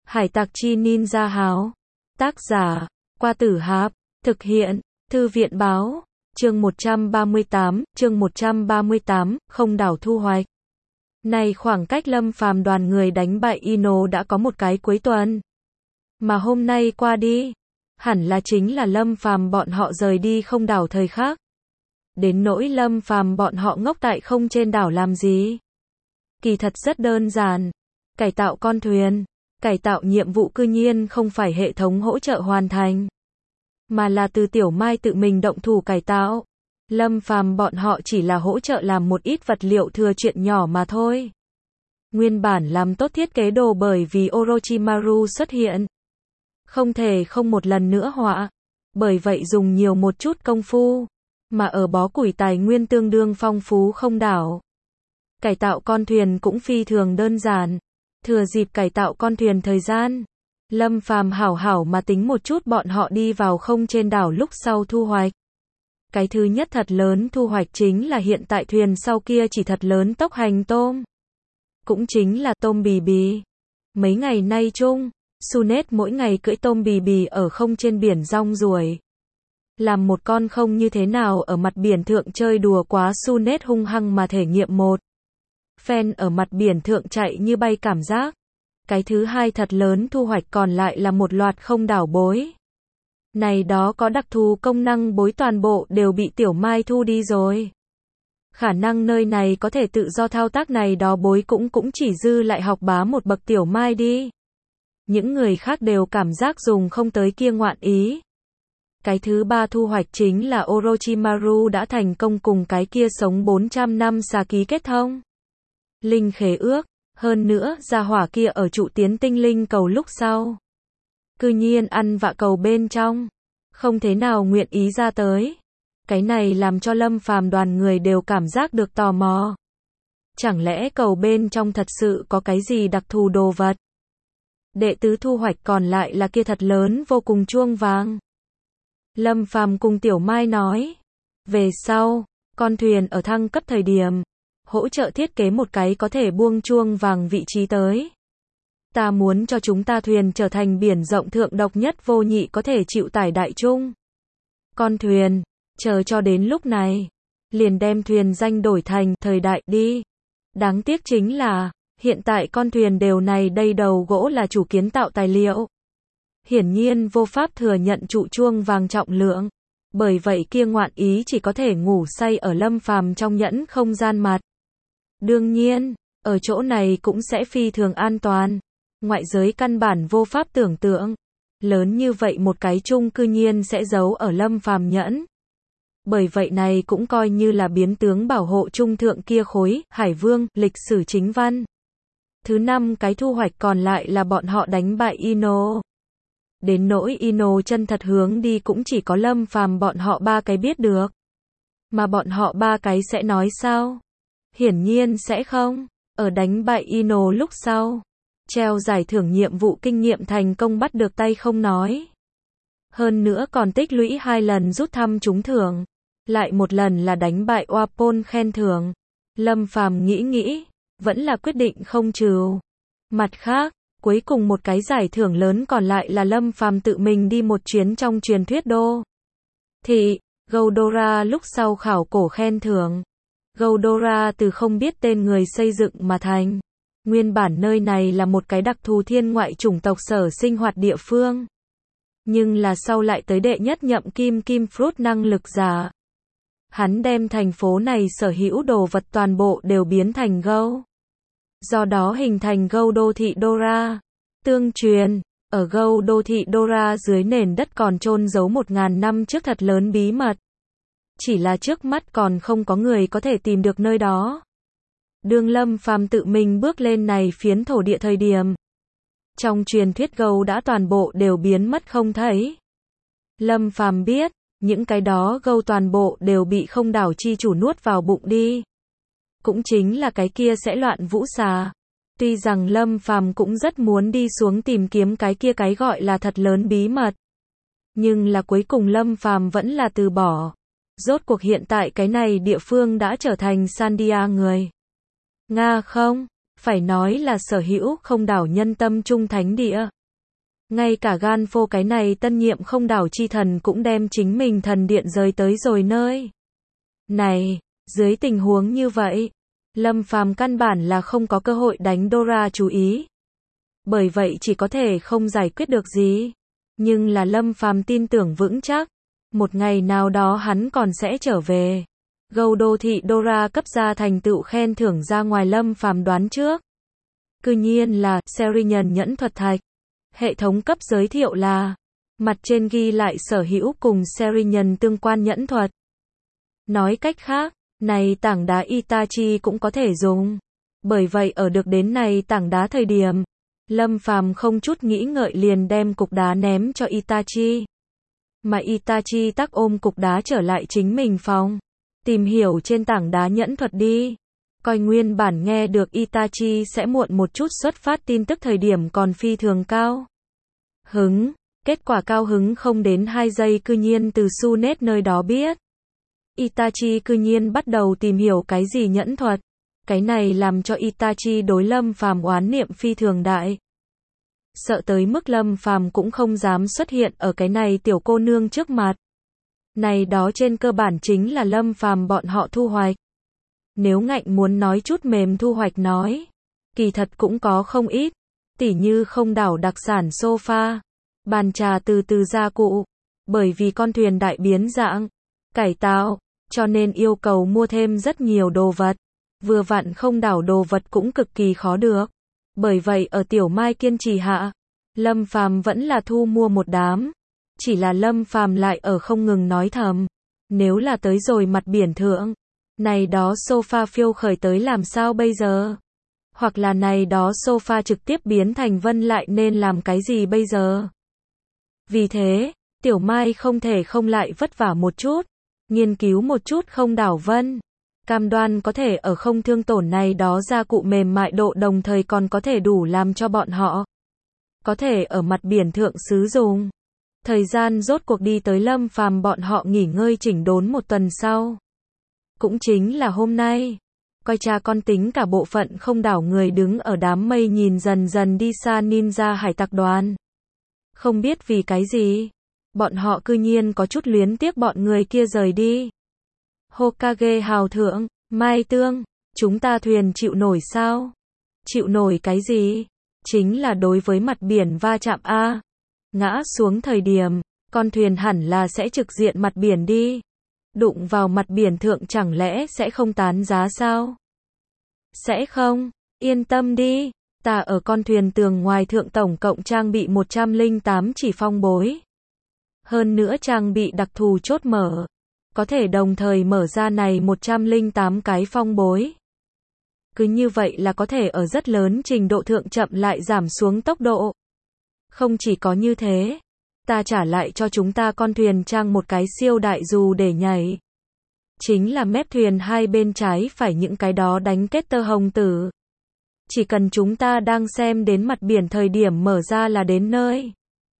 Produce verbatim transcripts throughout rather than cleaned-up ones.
Hải tặc chi ninja háo. Tác giả, Qua Tử Hạp. Thực hiện, Thư viện báo. Chương một trăm ba mươi tám, chương một trăm ba mươi tám, không đảo thu hoạch. Này khoảng cách Lâm Phàm đoàn người đánh bại Ino đã có một cái cuối tuần. Mà hôm nay qua đi, hẳn là chính là Lâm Phàm bọn họ rời đi không đảo thời khắc. Đến nỗi Lâm Phàm bọn họ ngốc tại không trên đảo làm gì? Kỳ thật rất đơn giản. Cải tạo con thuyền. Cải tạo nhiệm vụ cư nhiên không phải hệ thống hỗ trợ hoàn thành, mà là từ Tiểu Mai tự mình động thủ cải tạo. Lâm Phàm bọn họ chỉ là hỗ trợ làm một ít vật liệu thừa chuyện nhỏ mà thôi. Nguyên bản làm tốt thiết kế đồ bởi vì Orochimaru xuất hiện, không thể không một lần nữa họa. Bởi vậy dùng nhiều một chút công phu, mà ở bó củi tài nguyên tương đương phong phú không đảo. Cải tạo con thuyền cũng phi thường đơn giản. Thừa dịp cải tạo con thuyền thời gian, Lâm Phàm hảo hảo mà tính một chút bọn họ đi vào không trên đảo lúc sau thu hoạch. Cái thứ nhất thật lớn thu hoạch chính là hiện tại thuyền sau kia chỉ thật lớn tốc hành tôm. Cũng chính là tôm bì bì. Mấy ngày nay chung, Sunet mỗi ngày cưỡi tôm bì bì ở không trên biển rong ruổi. Làm một con không như thế nào ở mặt biển thượng chơi đùa quá, Sunet hung hăng mà thể nghiệm một phen ở mặt biển thượng chạy như bay cảm giác. Cái thứ hai thật lớn thu hoạch còn lại là một loạt không đảo bối. Này đó có đặc thù công năng bối toàn bộ đều bị Tiểu Mai thu đi rồi. Khả năng nơi này có thể tự do thao tác này đó bối cũng cũng chỉ dư lại học bá một bậc Tiểu Mai đi. Những người khác đều cảm giác dùng không tới kia ngoạn ý. Cái thứ ba thu hoạch chính là Orochimaru đã thành công cùng cái kia sống bốn trăm năm xà ký kết thông. Linh khế ước, hơn nữa, gia hỏa kia ở trụ tiến tinh linh cầu lúc sau. Cư nhiên ăn vạ cầu bên trong. Không thế nào nguyện ý ra tới. Cái này làm cho Lâm Phàm đoàn người đều cảm giác được tò mò. Chẳng lẽ cầu bên trong thật sự có cái gì đặc thù đồ vật? Đệ tứ thu hoạch còn lại là kia thật lớn vô cùng chuông vàng. Lâm Phàm cùng Tiểu Mai nói. Về sau, con thuyền ở thăng cấp thời điểm, hỗ trợ thiết kế một cái có thể buông chuông vàng vị trí tới. Ta muốn cho chúng ta thuyền trở thành biển rộng thượng độc nhất vô nhị có thể chịu tải đại trung. Con thuyền, chờ cho đến lúc này, liền đem thuyền danh đổi thành thời đại đi. Đáng tiếc chính là, hiện tại con thuyền đều này đây đầu gỗ là chủ kiến tạo tài liệu. Hiển nhiên vô pháp thừa nhận trụ chuông vàng trọng lượng. Bởi vậy kia ngoạn ý chỉ có thể ngủ say ở Lâm Phàm trong nhẫn không gian mặt. Đương nhiên, ở chỗ này cũng sẽ phi thường an toàn. Ngoại giới căn bản vô pháp tưởng tượng. Lớn như vậy một cái chung cư nhiên sẽ giấu ở Lâm Phàm nhẫn. Bởi vậy này cũng coi như là biến tướng bảo hộ trung thượng kia khối, Hải Vương, lịch sử chính văn. Thứ năm cái thu hoạch còn lại là bọn họ đánh bại Ino. Đến nỗi Ino chân thật hướng đi cũng chỉ có Lâm Phàm bọn họ ba cái biết được. Mà bọn họ ba cái sẽ nói sao? Hiển nhiên sẽ không. Ở đánh bại Ino lúc sau, treo giải thưởng nhiệm vụ kinh nghiệm thành công bắt được tay không nói. Hơn nữa còn tích lũy hai lần rút thăm trúng thưởng. Lại một lần là đánh bại Wapol khen thưởng. Lâm Phàm nghĩ nghĩ, vẫn là quyết định không trừ. Mặt khác, cuối cùng một cái giải thưởng lớn còn lại là Lâm Phàm tự mình đi một chuyến trong truyền thuyết đô thị Goldora lúc sau khảo cổ khen thưởng. Goldora từ không biết tên người xây dựng mà thành. Nguyên bản nơi này là một cái đặc thù thiên ngoại chủng tộc sở sinh hoạt địa phương. Nhưng là sau lại tới đệ nhất nhậm kim kim fruit năng lực giả. Hắn đem thành phố này sở hữu đồ vật toàn bộ đều biến thành Go. Do đó hình thành Go đô thị Dora. Tương truyền, ở Go đô thị Dora dưới nền đất còn chôn giấu một ngàn năm trước thật lớn bí mật. Chỉ là trước mắt còn không có người có thể tìm được nơi đó. Đương Lâm Phàm tự mình bước lên này phiến thổ địa thời điểm, trong truyền thuyết gấu đã toàn bộ đều biến mất không thấy. Lâm Phàm biết, những cái đó gấu toàn bộ đều bị không đảo chi chủ nuốt vào bụng đi. Cũng chính là cái kia sẽ loạn vũ xà. Tuy rằng Lâm Phàm cũng rất muốn đi xuống tìm kiếm cái kia cái gọi là thật lớn bí mật. Nhưng là cuối cùng Lâm Phàm vẫn là từ bỏ. Rốt cuộc hiện tại cái này địa phương đã trở thành Sandia người Nga không, phải nói là sở hữu không đảo nhân tâm trung thánh địa. Ngay cả gan phô cái này tân nhiệm không đảo chi thần cũng đem chính mình thần điện rời tới rồi nơi này. Dưới tình huống như vậy, Lâm Phàm căn bản là không có cơ hội đánh Dora chú ý. Bởi vậy chỉ có thể không giải quyết được gì. Nhưng là Lâm Phàm tin tưởng vững chắc, một ngày nào đó hắn còn sẽ trở về. Gâu đô thị Dora cấp ra thành tựu khen thưởng ra ngoài Lâm Phàm đoán trước. Cư nhiên là Serinhân nhẫn thuật thạch. Hệ thống cấp giới thiệu là mặt trên ghi lại sở hữu cùng Serinhân tương quan nhẫn thuật. Nói cách khác, này tảng đá Itachi cũng có thể dùng. Bởi vậy ở được đến này tảng đá thời điểm, Lâm Phàm không chút nghĩ ngợi liền đem cục đá ném cho Itachi. Mà Itachi tắc ôm cục đá trở lại chính mình phòng. Tìm hiểu trên tảng đá nhẫn thuật đi. Coi nguyên bản nghe được Itachi sẽ muộn một chút xuất phát tin tức thời điểm còn phi thường cao hứng. Kết quả cao hứng không đến hai giây cư nhiên từ Sunet nơi đó biết. Itachi cư nhiên bắt đầu tìm hiểu cái gì nhẫn thuật. Cái này làm cho Itachi đối Lâm Phàm oán niệm phi thường đại. Sợ tới mức Lâm Phàm cũng không dám xuất hiện ở cái này tiểu cô nương trước mặt. Này đó trên cơ bản chính là Lâm Phàm bọn họ thu hoạch. Nếu ngạnh muốn nói chút mềm thu hoạch nói, kỳ thật cũng có không ít, tỉ như không đảo đặc sản sofa, bàn trà từ từ gia cụ, bởi vì con thuyền đại biến dạng, cải tạo, cho nên yêu cầu mua thêm rất nhiều đồ vật, vừa vặn không đảo đồ vật cũng cực kỳ khó được. Bởi vậy ở Tiểu Mai kiên trì hạ, Lâm Phàm vẫn là thu mua một đám, chỉ là Lâm Phàm lại ở không ngừng nói thầm, nếu là tới rồi mặt biển thượng, này đó sofa phiêu khởi tới làm sao bây giờ? Hoặc là này đó sofa trực tiếp biến thành vân lại nên làm cái gì bây giờ? Vì thế, Tiểu Mai không thể không lại vất vả một chút, nghiên cứu một chút không đảo vân. Cam đoan có thể ở không thương tổn này đó gia cụ mềm mại độ đồng thời còn có thể đủ làm cho bọn họ có thể ở mặt biển thượng sử dụng. Thời gian rốt cuộc đi tới Lâm Phàm bọn họ nghỉ ngơi chỉnh đốn một tuần sau. Cũng chính là hôm nay, coi cha con tính cả bộ phận không đảo người đứng ở đám mây nhìn dần dần đi xa ninja hải tặc đoàn. Không biết vì cái gì, bọn họ cư nhiên có chút luyến tiếc bọn người kia rời đi. Hokage hào thượng, Mai Tương, chúng ta thuyền chịu nổi sao? Chịu nổi cái gì? Chính là đối với mặt biển va chạm a. Ngã xuống thời điểm, con thuyền hẳn là sẽ trực diện mặt biển đi. Đụng vào mặt biển thượng chẳng lẽ sẽ không tán giá sao? Sẽ không, yên tâm đi, ta ở con thuyền tường ngoài thượng tổng cộng trang bị một trăm lẻ tám chỉ phong bối. Hơn nữa trang bị đặc thù chốt mở, có thể đồng thời mở ra này một trăm lẻ tám cái phong bối. Cứ như vậy là có thể ở rất lớn trình độ thượng chậm lại giảm xuống tốc độ. Không chỉ có như thế, ta trả lại cho chúng ta con thuyền trang một cái siêu đại dù để nhảy. Chính là mép thuyền hai bên trái phải những cái đó đánh kết tơ hồng tử. Chỉ cần chúng ta đang xem đến mặt biển thời điểm mở ra là đến nơi.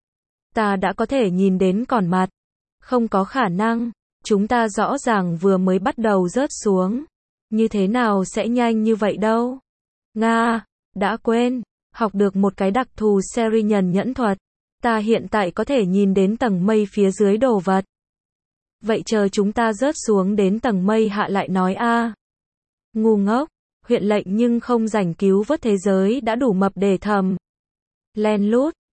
Ta đã có thể nhìn đến còn mặt. Không có khả năng, chúng ta rõ ràng vừa mới bắt đầu rớt xuống. Như thế nào sẽ nhanh như vậy đâu? Nga, đã quên, học được một cái đặc thù Serinhân nhẫn thuật. Ta hiện tại có thể nhìn đến tầng mây phía dưới đồ vật. Vậy chờ chúng ta rớt xuống đến tầng mây hạ lại nói a. Ngu ngốc, huyện lệnh nhưng không rảnh cứu vớt thế giới đã đủ mập để thầm. Len lút,